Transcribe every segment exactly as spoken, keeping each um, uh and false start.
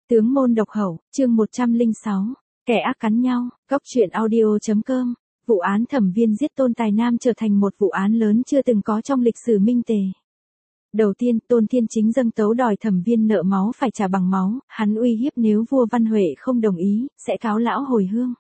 Tướng môn độc hậu, chương một trăm lẻ sáu, kẻ ác cắn nhau, góc truyện audio chấm com. Vụ án thẩm viên giết Tôn Tài Nam trở thành một vụ án lớn chưa từng có trong lịch sử Minh Tề. Đầu tiên, Tôn Thiên Chính dâng tấu đòi thẩm viên nợ máu phải trả bằng máu, hắn uy hiếp nếu vua Văn Huệ không đồng ý, sẽ cáo lão hồi hương.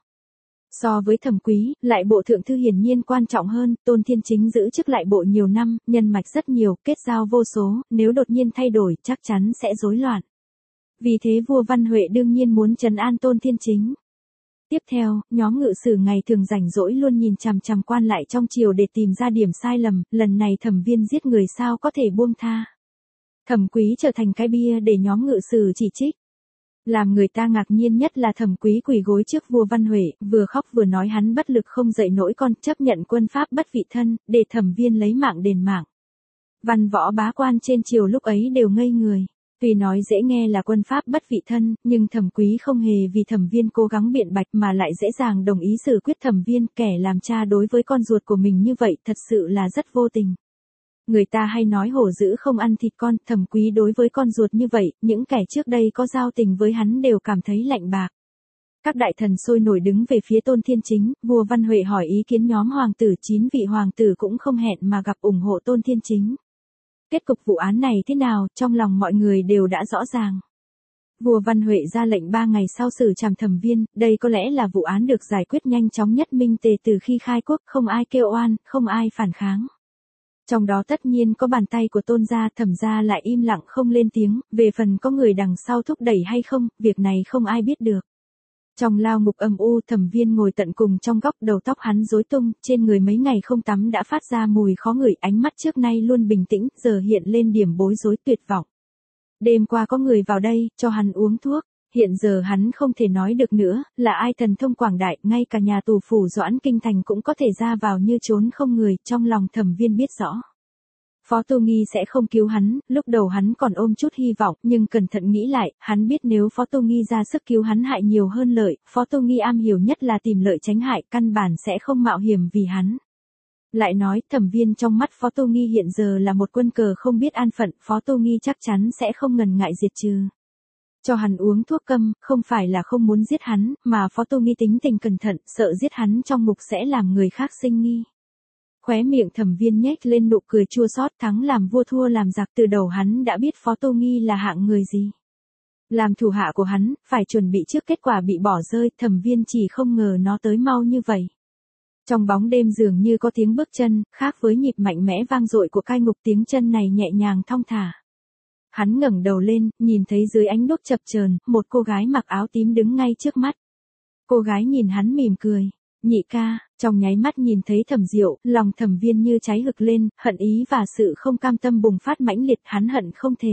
So với Thẩm Quý, lại bộ thượng thư hiển nhiên quan trọng hơn, Tôn Thiên Chính giữ chức lại bộ nhiều năm, nhân mạch rất nhiều, kết giao vô số, nếu đột nhiên thay đổi chắc chắn sẽ rối loạn. Vì thế vua Văn Huệ đương nhiên muốn trấn an Tôn Thiên Chính. Tiếp theo, nhóm ngự sử ngày thường rảnh rỗi luôn nhìn chằm chằm quan lại trong triều để tìm ra điểm sai lầm, lần này thẩm viên giết người sao có thể buông tha. Thẩm Quý trở thành cái bia để nhóm ngự sử chỉ trích. Làm người ta ngạc nhiên nhất là Thẩm Quý quỳ gối trước vua Văn Huệ, vừa khóc vừa nói hắn bất lực không dậy nổi con, chấp nhận quân pháp bất vị thân, để thẩm viên lấy mạng đền mạng. Văn võ bá quan trên triều lúc ấy đều ngây người. Tuy nói dễ nghe là quân pháp bất vị thân, nhưng Thẩm Quý không hề vì thẩm viên cố gắng biện bạch mà lại dễ dàng đồng ý xử quyết thẩm viên, kẻ làm cha đối với con ruột của mình như vậy thật sự là rất vô tình. Người ta hay nói hổ dữ không ăn thịt con, Thẩm Quý đối với con ruột như vậy, những kẻ trước đây có giao tình với hắn đều cảm thấy lạnh bạc. Các đại thần sôi nổi đứng về phía Tôn Thiên Chính, vua Văn Huệ hỏi ý kiến nhóm hoàng tử, chín vị hoàng tử cũng không hẹn mà gặp ủng hộ Tôn Thiên Chính. Kết cục vụ án này thế nào, trong lòng mọi người đều đã rõ ràng. Vua Văn Huệ ra lệnh ba ngày sau xử trảm thẩm viên, đây có lẽ là vụ án được giải quyết nhanh chóng nhất Minh Tề từ khi khai quốc, không ai kêu oan, không ai phản kháng. Trong đó tất nhiên có bàn tay của Tôn gia, Thẩm gia lại im lặng không lên tiếng, về phần có người đằng sau thúc đẩy hay không, việc này không ai biết được. Trong lao ngục âm u, thẩm viên ngồi tận cùng trong góc, đầu tóc hắn rối tung, trên người mấy ngày không tắm đã phát ra mùi khó ngửi, ánh mắt trước nay luôn bình tĩnh, giờ hiện lên điểm bối rối tuyệt vọng. Đêm qua có người vào đây, cho hắn uống thuốc, hiện giờ hắn không thể nói được nữa, là ai thần thông quảng đại, ngay cả nhà tù phủ Doãn Kinh Thành cũng có thể ra vào như trốn không người, trong lòng thẩm viên biết rõ. Phó Tô Nghi sẽ không cứu hắn, lúc đầu hắn còn ôm chút hy vọng, nhưng cẩn thận nghĩ lại, hắn biết nếu Phó Tô Nghi ra sức cứu hắn hại nhiều hơn lợi, Phó Tô Nghi am hiểu nhất là tìm lợi tránh hại, căn bản sẽ không mạo hiểm vì hắn. Lại nói, thẩm viên trong mắt Phó Tô Nghi hiện giờ là một quân cờ không biết an phận, Phó Tô Nghi chắc chắn sẽ không ngần ngại diệt trừ. Cho hắn uống thuốc câm, không phải là không muốn giết hắn, mà Phó Tô Nghi tính tình cẩn thận, sợ giết hắn trong ngục sẽ làm người khác sinh nghi. Khóe miệng thẩm viên nhếch lên nụ cười chua xót, thắng làm vua thua làm giặc, từ đầu hắn đã biết Phó Tô Nghi là hạng người gì. Làm thủ hạ của hắn, phải chuẩn bị trước kết quả bị bỏ rơi, thẩm viên chỉ không ngờ nó tới mau như vậy. Trong bóng đêm dường như có tiếng bước chân, khác với nhịp mạnh mẽ vang dội của cai ngục, tiếng chân này nhẹ nhàng thong thả. Hắn ngẩng đầu lên, nhìn thấy dưới ánh đuốc chập chờn, một cô gái mặc áo tím đứng ngay trước mắt. Cô gái nhìn hắn mỉm cười. Nhị ca, trong nháy mắt nhìn thấy Thẩm Diệu, lòng thẩm viên như cháy hực lên, hận ý và sự không cam tâm bùng phát mãnh liệt, hắn hận không thể.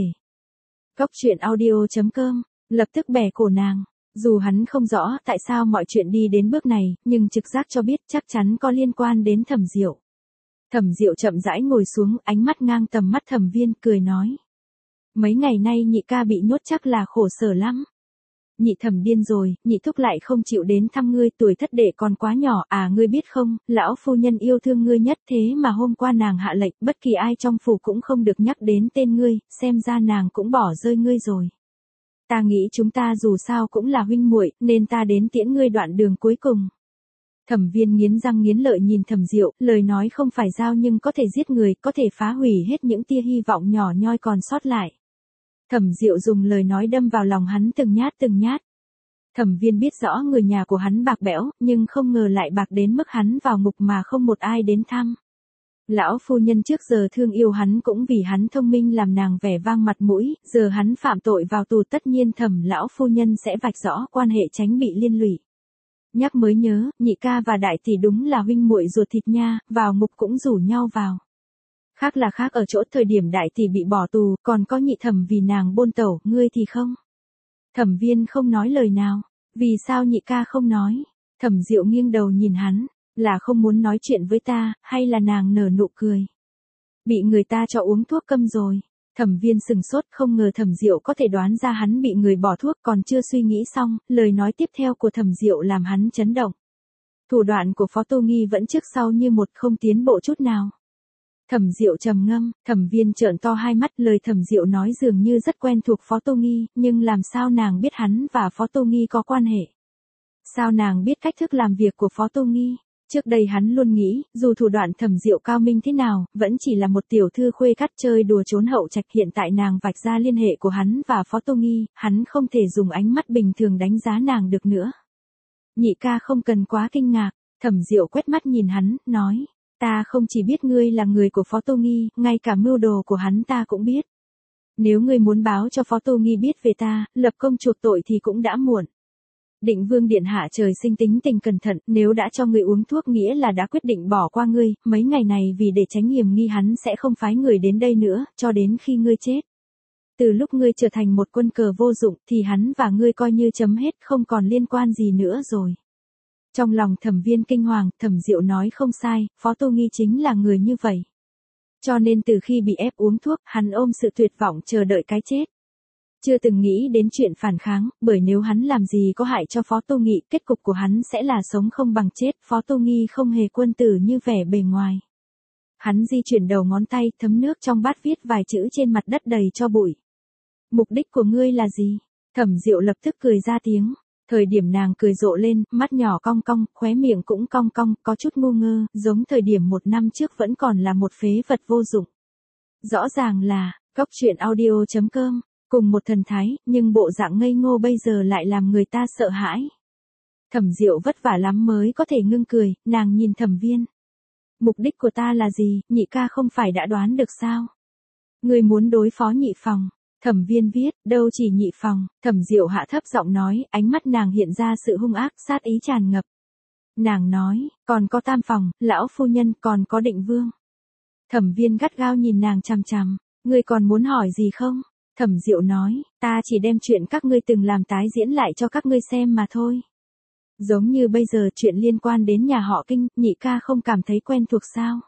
Góc truyện audio chấm com, lập tức bẻ cổ nàng. Dù hắn không rõ tại sao mọi chuyện đi đến bước này, nhưng trực giác cho biết chắc chắn có liên quan đến Thẩm Diệu. Thẩm Diệu chậm rãi ngồi xuống, ánh mắt ngang tầm mắt thẩm viên, cười nói. Mấy ngày nay nhị ca bị nhốt chắc là khổ sở lắm. Nhị thẩm điên rồi, nhị thúc lại không chịu đến thăm ngươi, tuổi thất đệ còn quá nhỏ, à ngươi biết không, lão phu nhân yêu thương ngươi nhất, thế mà hôm qua nàng hạ lệnh, bất kỳ ai trong phủ cũng không được nhắc đến tên ngươi, xem ra nàng cũng bỏ rơi ngươi rồi. Ta nghĩ chúng ta dù sao cũng là huynh muội, nên ta đến tiễn ngươi đoạn đường cuối cùng. Thẩm viên nghiến răng nghiến lợi nhìn Thẩm Diệu, lời nói không phải dao nhưng có thể giết người, có thể phá hủy hết những tia hy vọng nhỏ nhoi còn sót lại. Thẩm Diệu dùng lời nói đâm vào lòng hắn từng nhát từng nhát. Thẩm viên biết rõ người nhà của hắn bạc bẽo, nhưng không ngờ lại bạc đến mức hắn vào ngục mà không một ai đến thăm. Lão phu nhân trước giờ thương yêu hắn cũng vì hắn thông minh làm nàng vẻ vang mặt mũi, giờ hắn phạm tội vào tù tất nhiên Thẩm lão phu nhân sẽ vạch rõ quan hệ tránh bị liên lụy. Nhắc mới nhớ, nhị ca và đại tỷ đúng là huynh muội ruột thịt nha, vào ngục cũng rủ nhau vào. Khác là khác ở chỗ thời điểm đại tỷ bị bỏ tù, còn có nhị thẩm vì nàng bôn tẩu, ngươi thì không. Thẩm viên không nói lời nào, vì sao nhị ca không nói? Thẩm Diệu nghiêng đầu nhìn hắn, là không muốn nói chuyện với ta, hay là nàng nở nụ cười? Bị người ta cho uống thuốc câm rồi. Thẩm viên sừng sốt, không ngờ Thẩm Diệu có thể đoán ra hắn bị người bỏ thuốc, còn chưa suy nghĩ xong, lời nói tiếp theo của Thẩm Diệu làm hắn chấn động. Thủ đoạn của Phó Tô Nghi vẫn trước sau như một, không tiến bộ chút nào. Thẩm Diệu trầm ngâm, Thẩm Viên trợn to hai mắt, lời Thẩm Diệu nói dường như rất quen thuộc Phó Tô Nghi, nhưng làm sao nàng biết hắn và Phó Tô Nghi có quan hệ? Sao nàng biết cách thức làm việc của Phó Tô Nghi? Trước đây hắn luôn nghĩ, dù thủ đoạn Thẩm Diệu cao minh thế nào, vẫn chỉ là một tiểu thư khuê cắt chơi đùa trốn hậu trạch. Hiện tại nàng vạch ra liên hệ của hắn và Phó Tô Nghi, hắn không thể dùng ánh mắt bình thường đánh giá nàng được nữa. Nhị ca không cần quá kinh ngạc, Thẩm Diệu quét mắt nhìn hắn, nói, ta không chỉ biết ngươi là người của Phó Tô Nghi, ngay cả mưu đồ của hắn ta cũng biết. Nếu ngươi muốn báo cho Phó Tô Nghi biết về ta, lập công chuộc tội thì cũng đã muộn. Định Vương điện hạ trời sinh tính tình cẩn thận, nếu đã cho ngươi uống thuốc nghĩa là đã quyết định bỏ qua ngươi, mấy ngày này vì để tránh hiểm nghi hắn sẽ không phái người đến đây nữa, cho đến khi ngươi chết. Từ lúc ngươi trở thành một quân cờ vô dụng thì hắn và ngươi coi như chấm hết, không còn liên quan gì nữa rồi. Trong lòng Thẩm Viên kinh hoàng, Thẩm Diệu nói không sai, Phó Tô Nghi chính là người như vậy. Cho nên từ khi bị ép uống thuốc, hắn ôm sự tuyệt vọng chờ đợi cái chết. Chưa từng nghĩ đến chuyện phản kháng, bởi nếu hắn làm gì có hại cho Phó Tô Nghi, kết cục của hắn sẽ là sống không bằng chết. Phó Tô Nghi không hề quân tử như vẻ bề ngoài. Hắn di chuyển đầu ngón tay, thấm nước trong bát viết vài chữ trên mặt đất đầy cho bụi. Mục đích của ngươi là gì? Thẩm Diệu lập tức cười ra tiếng. Thời điểm nàng cười rộ lên, mắt nhỏ cong cong, khóe miệng cũng cong cong, có chút ngu ngơ, giống thời điểm một năm trước vẫn còn là một phế vật vô dụng. Rõ ràng là, cóc truyện audio chấm com, cùng một thần thái, nhưng bộ dạng ngây ngô bây giờ lại làm người ta sợ hãi. Thẩm Diệu vất vả lắm mới có thể ngưng cười, nàng nhìn Thẩm Viên. Mục đích của ta là gì, nhị ca không phải đã đoán được sao? Ngươi muốn đối phó Nhị Phòng. Thẩm Viên viết, đâu chỉ Nhị Phòng. Thẩm Diệu hạ thấp giọng nói, ánh mắt nàng hiện ra sự hung ác, sát ý tràn ngập. Nàng nói, còn có Tam Phòng, lão phu nhân, còn có Định Vương. Thẩm Viên gắt gao nhìn nàng chằm chằm, ngươi còn muốn hỏi gì không? Thẩm Diệu nói, ta chỉ đem chuyện các ngươi từng làm tái diễn lại cho các ngươi xem mà thôi. Giống như bây giờ chuyện liên quan đến nhà họ Kinh, nhị ca không cảm thấy quen thuộc sao?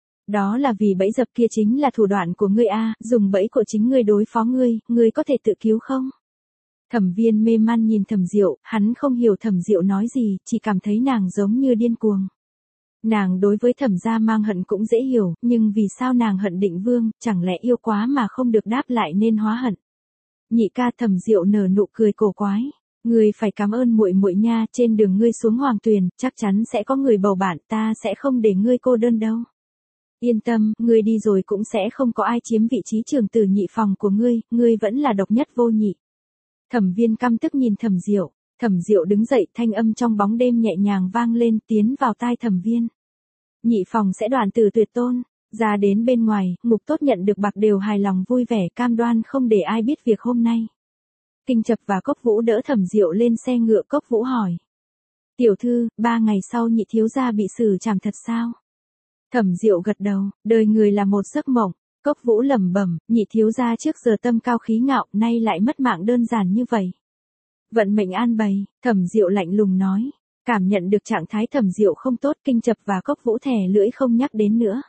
Đó là vì bẫy dập kia chính là thủ đoạn của ngươi a, dùng bẫy của chính ngươi đối phó ngươi, ngươi có thể tự cứu không? Thẩm Viên mê man nhìn Thẩm Diệu, hắn không hiểu Thẩm Diệu nói gì, chỉ cảm thấy nàng giống như điên cuồng. Nàng đối với Thẩm gia mang hận cũng dễ hiểu, nhưng vì sao nàng hận Định Vương, chẳng lẽ yêu quá mà không được đáp lại nên hóa hận? Nhị ca, Thẩm Diệu nở nụ cười cổ quái. Ngươi phải cảm ơn muội muội nha, trên đường ngươi xuống Hoàng Tuyền, chắc chắn sẽ có người bầu bạn, ta sẽ không để ngươi cô đơn đâu. Yên tâm, ngươi đi rồi cũng sẽ không có ai chiếm vị trí trưởng tử Nhị Phòng của ngươi, ngươi vẫn là độc nhất vô nhị. Thẩm Viên căm tức nhìn Thẩm Diệu, Thẩm Diệu đứng dậy, thanh âm trong bóng đêm nhẹ nhàng vang lên, tiến vào tai Thẩm Viên. Nhị Phòng sẽ đoạn tử tuyệt tôn, ra đến bên ngoài, Ngục Tốt nhận được bạc đều hài lòng vui vẻ, cam đoan không để ai biết việc hôm nay. Kinh Chập và Cốc Vũ đỡ Thẩm Diệu lên xe ngựa. Cốc Vũ hỏi, tiểu thư, ba ngày sau nhị thiếu gia bị xử trảm thật sao? Thẩm Diệu gật đầu, đời người là một giấc mộng. Cốc Vũ lẩm bẩm, nhị thiếu gia trước giờ tâm cao khí ngạo, nay lại mất mạng đơn giản như vậy. Vận mệnh an bày, Thẩm Diệu lạnh lùng nói. Cảm nhận được trạng thái Thẩm Diệu không tốt, Kinh Chập và Cốc Vũ thè lưỡi không nhắc đến nữa.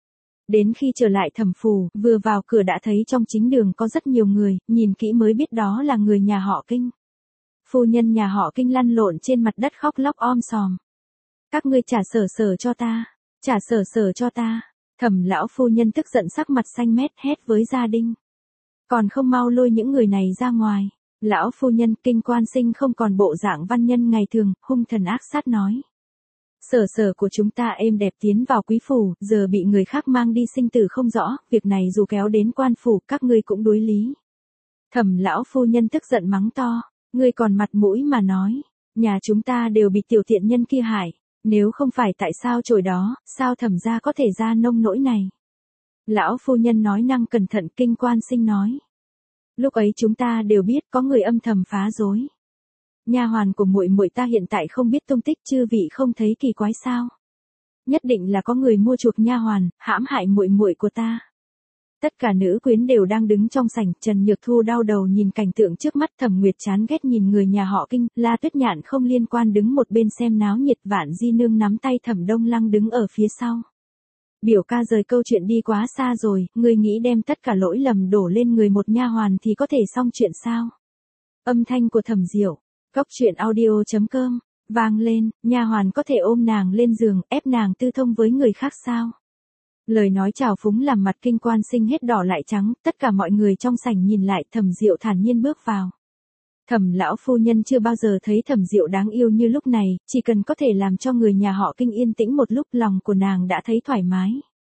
Đến khi trở lại Thẩm phủ, vừa vào cửa đã thấy trong chính đường có rất nhiều người, nhìn kỹ mới biết đó là người nhà họ Kinh. Phu nhân nhà họ Kinh lăn lộn trên mặt đất khóc lóc om sòm. Các ngươi trả sở sở cho ta, trả sở sở cho ta. Thẩm lão phu nhân tức giận sắc mặt xanh mét hét với gia đình. Còn không mau lôi những người này ra ngoài. Lão phu nhân, Kinh quan sinh không còn bộ dạng văn nhân ngày thường, hung thần ác sát nói. Sở sở của chúng ta êm đẹp tiến vào quý phủ, giờ bị người khác mang đi sinh tử không rõ, việc này dù kéo đến quan phủ, các ngươi cũng đối lý. Thẩm lão phu nhân tức giận mắng to, ngươi còn mặt mũi mà nói, nhà chúng ta đều bị tiểu tiện nhân kia hại, nếu không phải tại sao chổi đó, sao Thẩm gia có thể ra nông nỗi này. Lão phu nhân nói năng cẩn thận. Kinh quan sinh nói, lúc ấy chúng ta đều biết có người âm thầm phá rối. Nha hoàn của muội muội ta hiện tại không biết tung tích, chư vị không thấy kỳ quái sao? Nhất định là có người mua chuộc nha hoàn, hãm hại muội muội của ta. Tất cả nữ quyến đều đang đứng trong sảnh, Trần Nhược Thu đau đầu nhìn cảnh tượng trước mắt, Thẩm Nguyệt chán ghét nhìn người nhà họ Kinh, La Tuyết Nhạn không liên quan đứng một bên xem náo nhiệt, Vạn Di Nương nắm tay Thẩm Đông Lăng đứng ở phía sau. Biểu ca rời câu chuyện đi quá xa rồi, ngươi nghĩ đem tất cả lỗi lầm đổ lên người một nha hoàn thì có thể xong chuyện sao? Âm thanh của Thẩm Diệu, cóc truyện audio chấm com, vang lên, nha hoàn có thể ôm nàng lên giường, ép nàng tư thông với người khác sao? Lời nói chào phúng làm mặt Kinh Quan Sinh hết đỏ lại trắng, tất cả mọi người trong sảnh nhìn lại, Thẩm Diệu thản nhiên bước vào. Thẩm lão phu nhân chưa bao giờ thấy Thẩm Diệu đáng yêu như lúc này, chỉ cần có thể làm cho người nhà họ Kinh yên tĩnh một lúc, lòng của nàng đã thấy thoải mái.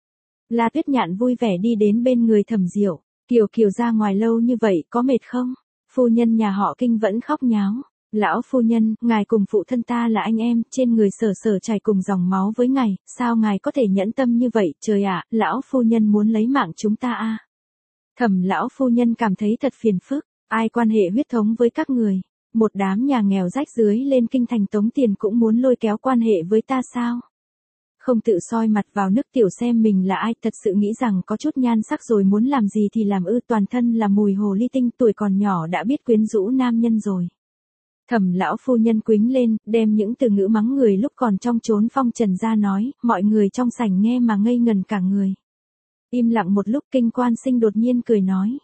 La Tuyết Nhạn vui vẻ đi đến bên người Thẩm Diệu, Kiều Kiều ra ngoài lâu như vậy có mệt không? Phu nhân nhà họ Kinh vẫn khóc nháo. Lão phu nhân, ngài cùng phụ thân ta là anh em, trên người sở sở chảy cùng dòng máu với ngài, sao ngài có thể nhẫn tâm như vậy, trời ạ, lão phu nhân muốn lấy mạng chúng ta a. Thẩm lão phu nhân cảm thấy thật phiền phức, ai quan hệ huyết thống với các người, một đám nhà nghèo rách rưới lên kinh thành tống tiền cũng muốn lôi kéo quan hệ với ta sao? Không tự soi mặt vào nước tiểu xem mình là ai, thật sự nghĩ rằng có chút nhan sắc rồi muốn làm gì thì làm ư, toàn thân là mùi hồ ly tinh, tuổi còn nhỏ đã biết quyến rũ nam nhân rồi. Thẩm lão phu nhân quýnh lên, đem những từ ngữ mắng người lúc còn trong chốn phong trần ra nói, mọi người trong sảnh nghe mà ngây ngần cả người. Im lặng một lúc, Kinh Quan Sinh đột nhiên cười nói.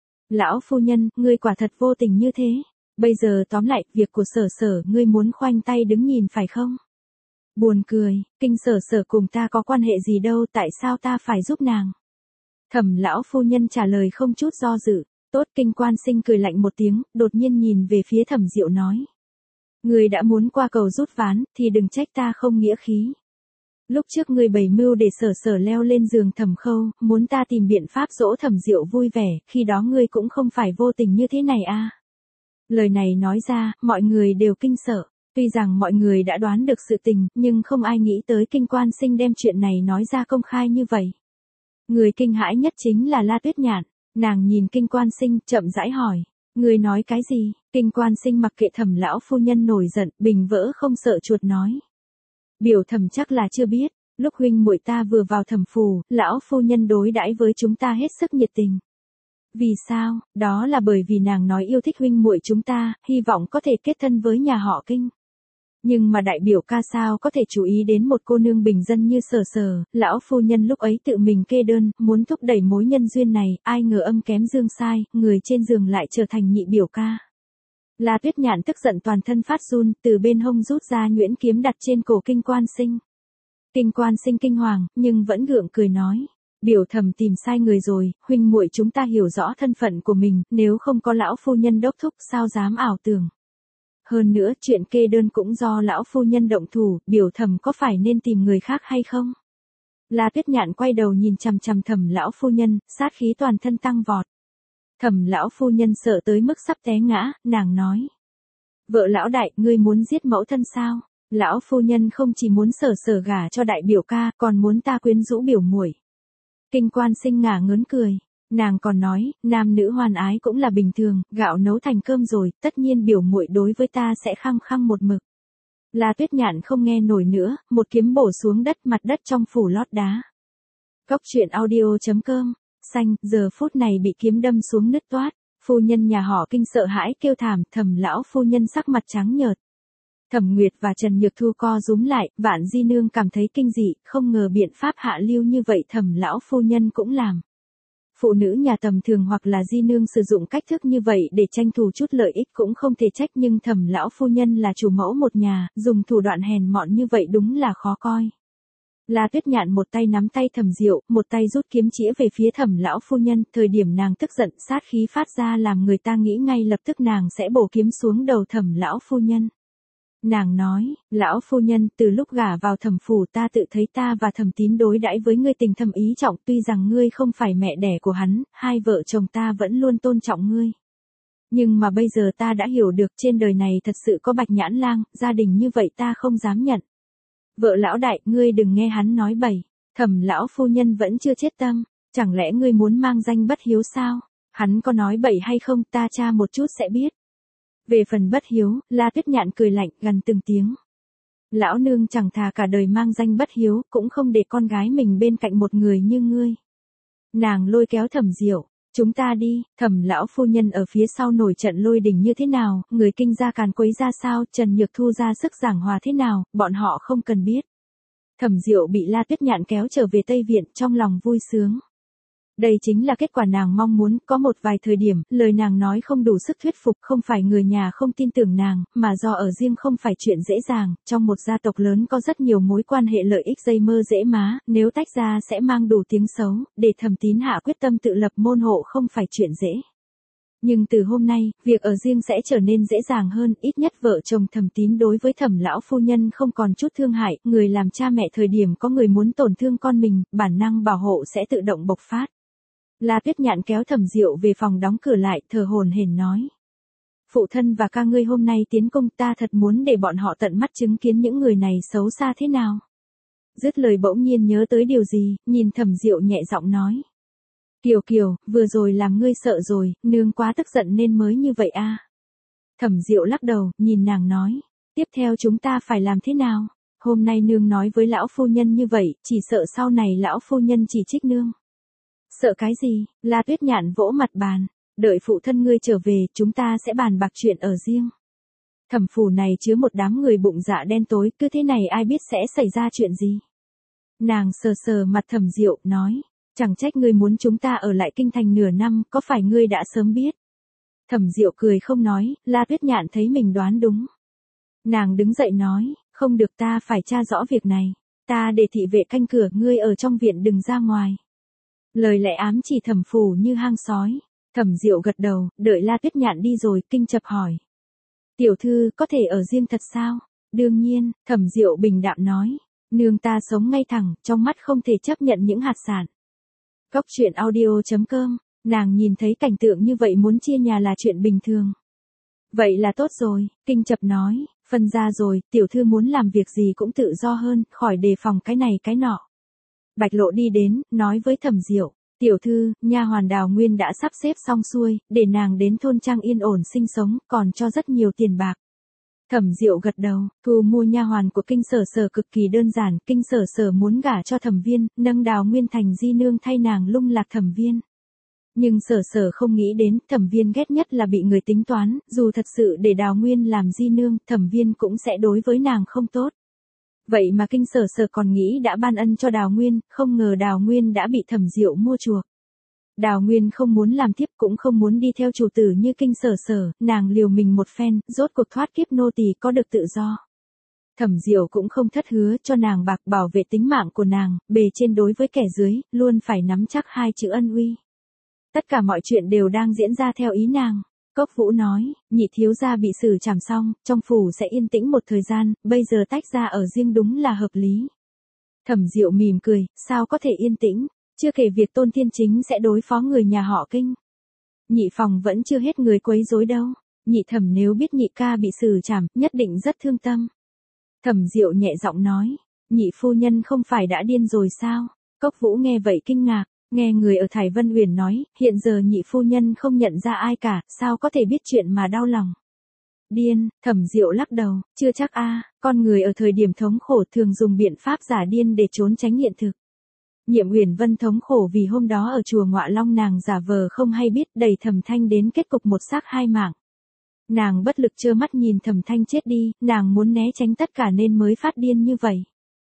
Lão phu nhân, ngươi quả thật vô tình như thế. Bây giờ tóm lại, việc của sở sở, ngươi muốn khoanh tay đứng nhìn phải không? Buồn cười, Kinh sở sở cùng ta có quan hệ gì đâu, tại sao ta phải giúp nàng? Thẩm lão phu nhân trả lời không chút do dự. Tốt, Kinh Quan Sinh cười lạnh một tiếng, đột nhiên nhìn về phía Thẩm Diệu nói. Ngươi đã muốn qua cầu rút ván, thì đừng trách ta không nghĩa khí. Lúc trước ngươi bày mưu để sở sở leo lên giường Thẩm Khâu, muốn ta tìm biện pháp dỗ Thẩm Diệu vui vẻ, khi đó ngươi cũng không phải vô tình như thế này a. Lời này nói ra, mọi người đều kinh sợ. Tuy rằng mọi người đã đoán được sự tình, nhưng không ai nghĩ tới Kinh Quan Sinh đem chuyện này nói ra công khai như vậy. Người kinh hãi nhất chính là La Tuyết Nhạn. Nàng nhìn Kinh Quan Sinh, chậm rãi hỏi. Người nói cái gì? Kinh Quan Sinh mặc kệ Thẩm lão phu nhân nổi giận, bình vỡ không sợ chuột nói. Biểu Thẩm chắc là chưa biết, lúc huynh muội ta vừa vào Thẩm phủ, lão phu nhân đối đãi với chúng ta hết sức nhiệt tình. Vì sao? Đó là bởi vì nàng nói yêu thích huynh muội chúng ta, hy vọng có thể kết thân với nhà họ Kinh. Nhưng mà đại biểu ca sao có thể chú ý đến một cô nương bình dân như sở sở, lão phu nhân lúc ấy tự mình kê đơn, muốn thúc đẩy mối nhân duyên này, ai ngờ âm kém dương sai, người trên giường lại trở thành nhị biểu ca. La Tuyết Nhạn tức giận toàn thân phát run, từ bên hông rút ra nhuyễn kiếm đặt trên cổ Kinh Quan Sinh. Kinh Quan Sinh kinh hoàng, nhưng vẫn gượng cười nói. Biểu Thẩm tìm sai người rồi, huynh muội chúng ta hiểu rõ thân phận của mình, nếu không có lão phu nhân đốc thúc sao dám ảo tưởng. Hơn nữa, chuyện kê đơn cũng do lão phu nhân động thủ, Biểu Thẩm có phải nên tìm người khác hay không? La Tuyết Nhạn quay đầu nhìn chằm chằm Thẩm lão phu nhân, sát khí toàn thân tăng vọt. Thẩm lão phu nhân sợ tới mức sắp té ngã, nàng nói. Vợ lão đại, ngươi muốn giết mẫu thân sao? Lão phu nhân không chỉ muốn sở sở gả cho đại biểu ca, còn muốn ta quyến rũ biểu muội. Kinh Quan Sinh ngả ngớn cười. Nàng còn nói, nam nữ hoan ái cũng là bình thường, gạo nấu thành cơm rồi, tất nhiên biểu muội đối với ta sẽ khăng khăng một mực. La Tuyết Nhạn không nghe nổi nữa, một kiếm bổ xuống đất, mặt đất trong phủ lót đá. Góc truyện audio chấm com, xanh, giờ phút này bị kiếm đâm xuống nứt toát, phu nhân nhà họ Kinh sợ hãi kêu thảm, Thẩm lão phu nhân sắc mặt trắng nhợt. Thẩm Nguyệt và Trần Nhược Thu co rúm lại, Vạn Di Nương cảm thấy kinh dị, không ngờ biện pháp hạ lưu như vậy Thẩm lão phu nhân cũng làm. Phụ nữ nhà tầm thường hoặc là Di Nương sử dụng cách thức như vậy để tranh thủ chút lợi ích cũng không thể trách, nhưng Thẩm lão phu nhân là chủ mẫu một nhà, dùng thủ đoạn hèn mọn như vậy đúng là khó coi. La Tuyết Nhạn một tay nắm tay Thẩm Diệu, một tay rút kiếm chĩa về phía Thẩm lão phu nhân, thời điểm nàng tức giận, sát khí phát ra làm người ta nghĩ ngay lập tức nàng sẽ bổ kiếm xuống đầu Thẩm lão phu nhân. Nàng nói, lão phu nhân, từ lúc gả vào Thẩm phủ ta tự thấy ta và Thẩm Tín đối đãi với ngươi tình thâm ý trọng, tuy rằng ngươi không phải mẹ đẻ của hắn, hai vợ chồng ta vẫn luôn tôn trọng ngươi. Nhưng mà bây giờ ta đã hiểu được trên đời này thật sự có Bạch Nhãn Lang, gia đình như vậy ta không dám nhận. Vợ lão đại, ngươi đừng nghe hắn nói bậy, Thẩm lão phu nhân vẫn chưa chết tâm, chẳng lẽ ngươi muốn mang danh bất hiếu sao? Hắn có nói bậy hay không, ta tra một chút sẽ biết. Về phần bất hiếu, La Tuyết Nhạn cười lạnh, gần từng tiếng. Lão nương chẳng thà cả đời mang danh bất hiếu, cũng không để con gái mình bên cạnh một người như ngươi. Nàng lôi kéo Thẩm Diệu, chúng ta đi, Thẩm lão phu nhân ở phía sau nổi trận lôi đình như thế nào, người Kinh gia càn quấy ra sao, Trần Nhược Thu ra sức giảng hòa thế nào, bọn họ không cần biết. Thẩm Diệu bị La Tuyết Nhạn kéo trở về Tây Viện, trong lòng vui sướng. Đây chính là kết quả nàng mong muốn, có một vài thời điểm, lời nàng nói không đủ sức thuyết phục, không phải người nhà không tin tưởng nàng, mà do ở riêng không phải chuyện dễ dàng, trong một gia tộc lớn có rất nhiều mối quan hệ lợi ích dây mơ dễ má, nếu tách ra sẽ mang đủ tiếng xấu, để Thẩm Tín hạ quyết tâm tự lập môn hộ không phải chuyện dễ. Nhưng từ hôm nay, việc ở riêng sẽ trở nên dễ dàng hơn, ít nhất vợ chồng Thẩm Tín đối với Thẩm lão phu nhân không còn chút thương hại, người làm cha mẹ thời điểm có người muốn tổn thương con mình, bản năng bảo hộ sẽ tự động bộc phát. La Tuyết Nhạn kéo Thẩm Diệu về phòng đóng cửa lại, thở hổn hển nói. Phụ thân và ca ngươi hôm nay tiến công, ta thật muốn để bọn họ tận mắt chứng kiến những người này xấu xa thế nào. Dứt lời bỗng nhiên nhớ tới điều gì, nhìn Thẩm Diệu nhẹ giọng nói. Kiều Kiều, vừa rồi làm ngươi sợ rồi, nương quá tức giận nên mới như vậy a. À? Thẩm Diệu lắc đầu, nhìn nàng nói. Tiếp theo chúng ta phải làm thế nào? Hôm nay nương nói với lão phu nhân như vậy, chỉ sợ sau này lão phu nhân chỉ trích nương. Sợ cái gì? La Tuyết Nhạn vỗ mặt bàn. Đợi phụ thân ngươi trở về, chúng ta sẽ bàn bạc chuyện ở riêng. Thẩm phủ này chứa một đám người bụng dạ đen tối, cứ thế này ai biết sẽ xảy ra chuyện gì. Nàng sờ sờ mặt Thẩm Diệu, nói. Chẳng trách ngươi muốn chúng ta ở lại kinh thành nửa năm, có phải ngươi đã sớm biết? Thẩm Diệu cười không nói, La Tuyết Nhạn thấy mình đoán đúng. Nàng đứng dậy nói, không được, ta phải tra rõ việc này. Ta để thị vệ canh cửa, ngươi ở trong viện đừng ra ngoài. Lời lẽ ám chỉ Thẩm phủ như hang sói. Thẩm Diệu gật đầu, đợi La Tuyết Nhạn đi rồi, kinh chập hỏi. Tiểu thư, có thể ở riêng thật sao? Đương nhiên, Thẩm Diệu bình đạm nói. Nương ta sống ngay thẳng, trong mắt không thể chấp nhận những hạt sản. Góc truyện audio chấm com, nàng nhìn thấy cảnh tượng như vậy muốn chia nhà là chuyện bình thường. Vậy là tốt rồi, kinh chập nói, phân ra rồi, tiểu thư muốn làm việc gì cũng tự do hơn, khỏi đề phòng cái này cái nọ. Bạch Lộ đi đến, nói với Thẩm Diệu, tiểu thư, nha hoàn Đào Nguyên đã sắp xếp xong xuôi, để nàng đến thôn trang yên ổn sinh sống, còn cho rất nhiều tiền bạc. Thẩm Diệu gật đầu, thu mua nha hoàn của Kinh Sở Sở cực kỳ đơn giản, Kinh Sở Sở muốn gả cho Thẩm Viên, nâng Đào Nguyên thành di nương thay nàng lung lạc Thẩm Viên. Nhưng Sở Sở không nghĩ đến, Thẩm Viên ghét nhất là bị người tính toán, dù thật sự để Đào Nguyên làm di nương, Thẩm Viên cũng sẽ đối với nàng không tốt. Vậy mà Kinh Sở Sở còn nghĩ đã ban ân cho Đào Nguyên, không ngờ Đào Nguyên đã bị Thẩm Diệu mua chuộc. Đào Nguyên không muốn làm tiếp cũng không muốn đi theo chủ tử như Kinh Sở Sở, nàng liều mình một phen, rốt cuộc thoát kiếp nô tỳ có được tự do. Thẩm Diệu cũng không thất hứa cho nàng bạc bảo vệ tính mạng của nàng, bề trên đối với kẻ dưới, luôn phải nắm chắc hai chữ ân uy. Tất cả mọi chuyện đều đang diễn ra theo ý nàng. Cốc Vũ nói, nhị thiếu gia bị xử trảm xong, trong phủ sẽ yên tĩnh một thời gian, bây giờ tách ra ở riêng đúng là hợp lý. Thẩm Diệu mỉm cười, sao có thể yên tĩnh? Chưa kể việc Tôn Thiên Chính sẽ đối phó người nhà họ Kinh. Nhị phòng vẫn chưa hết người quấy rối đâu. Nhị thẩm nếu biết nhị ca bị xử trảm, nhất định rất thương tâm. Thẩm Diệu nhẹ giọng nói, nhị phu nhân không phải đã điên rồi sao? Cốc Vũ nghe vậy kinh ngạc, nghe người ở Thải Vân Uyển nói, hiện giờ nhị phu nhân không nhận ra ai cả, sao có thể biết chuyện mà đau lòng. Điên, Thẩm Diệu lắc đầu, chưa chắc a, con người ở thời điểm thống khổ thường dùng biện pháp giả điên để trốn tránh hiện thực. Nhiệm Uyển Vân thống khổ vì hôm đó ở chùa Ngọa Long nàng giả vờ không hay biết đẩy Thẩm Thanh đến kết cục một xác hai mạng. Nàng bất lực trơ mắt nhìn Thẩm Thanh chết đi, nàng muốn né tránh tất cả nên mới phát điên như vậy.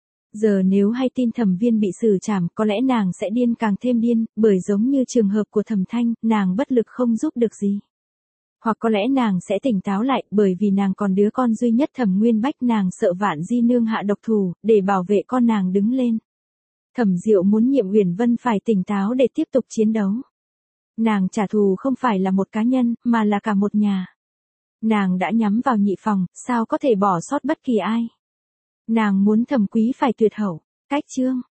Giờ nếu hay tin Thẩm Viên bị xử trảm, có lẽ nàng sẽ điên càng thêm điên, bởi giống như trường hợp của Thẩm Thanh, nàng bất lực không giúp được gì. Hoặc có lẽ nàng sẽ tỉnh táo lại, bởi vì nàng còn đứa con duy nhất Thẩm Nguyên Bách, nàng sợ Vạn Di nương hạ độc thủ, để bảo vệ con nàng đứng lên. Thẩm Diệu muốn Nhiệm Uyển Vân phải tỉnh táo để tiếp tục chiến đấu. Nàng trả thù không phải là một cá nhân, mà là cả một nhà. Nàng đã nhắm vào nhị phòng, sao có thể bỏ sót bất kỳ ai. Nàng muốn Thẩm Quý phải tuyệt hậu. Cách chương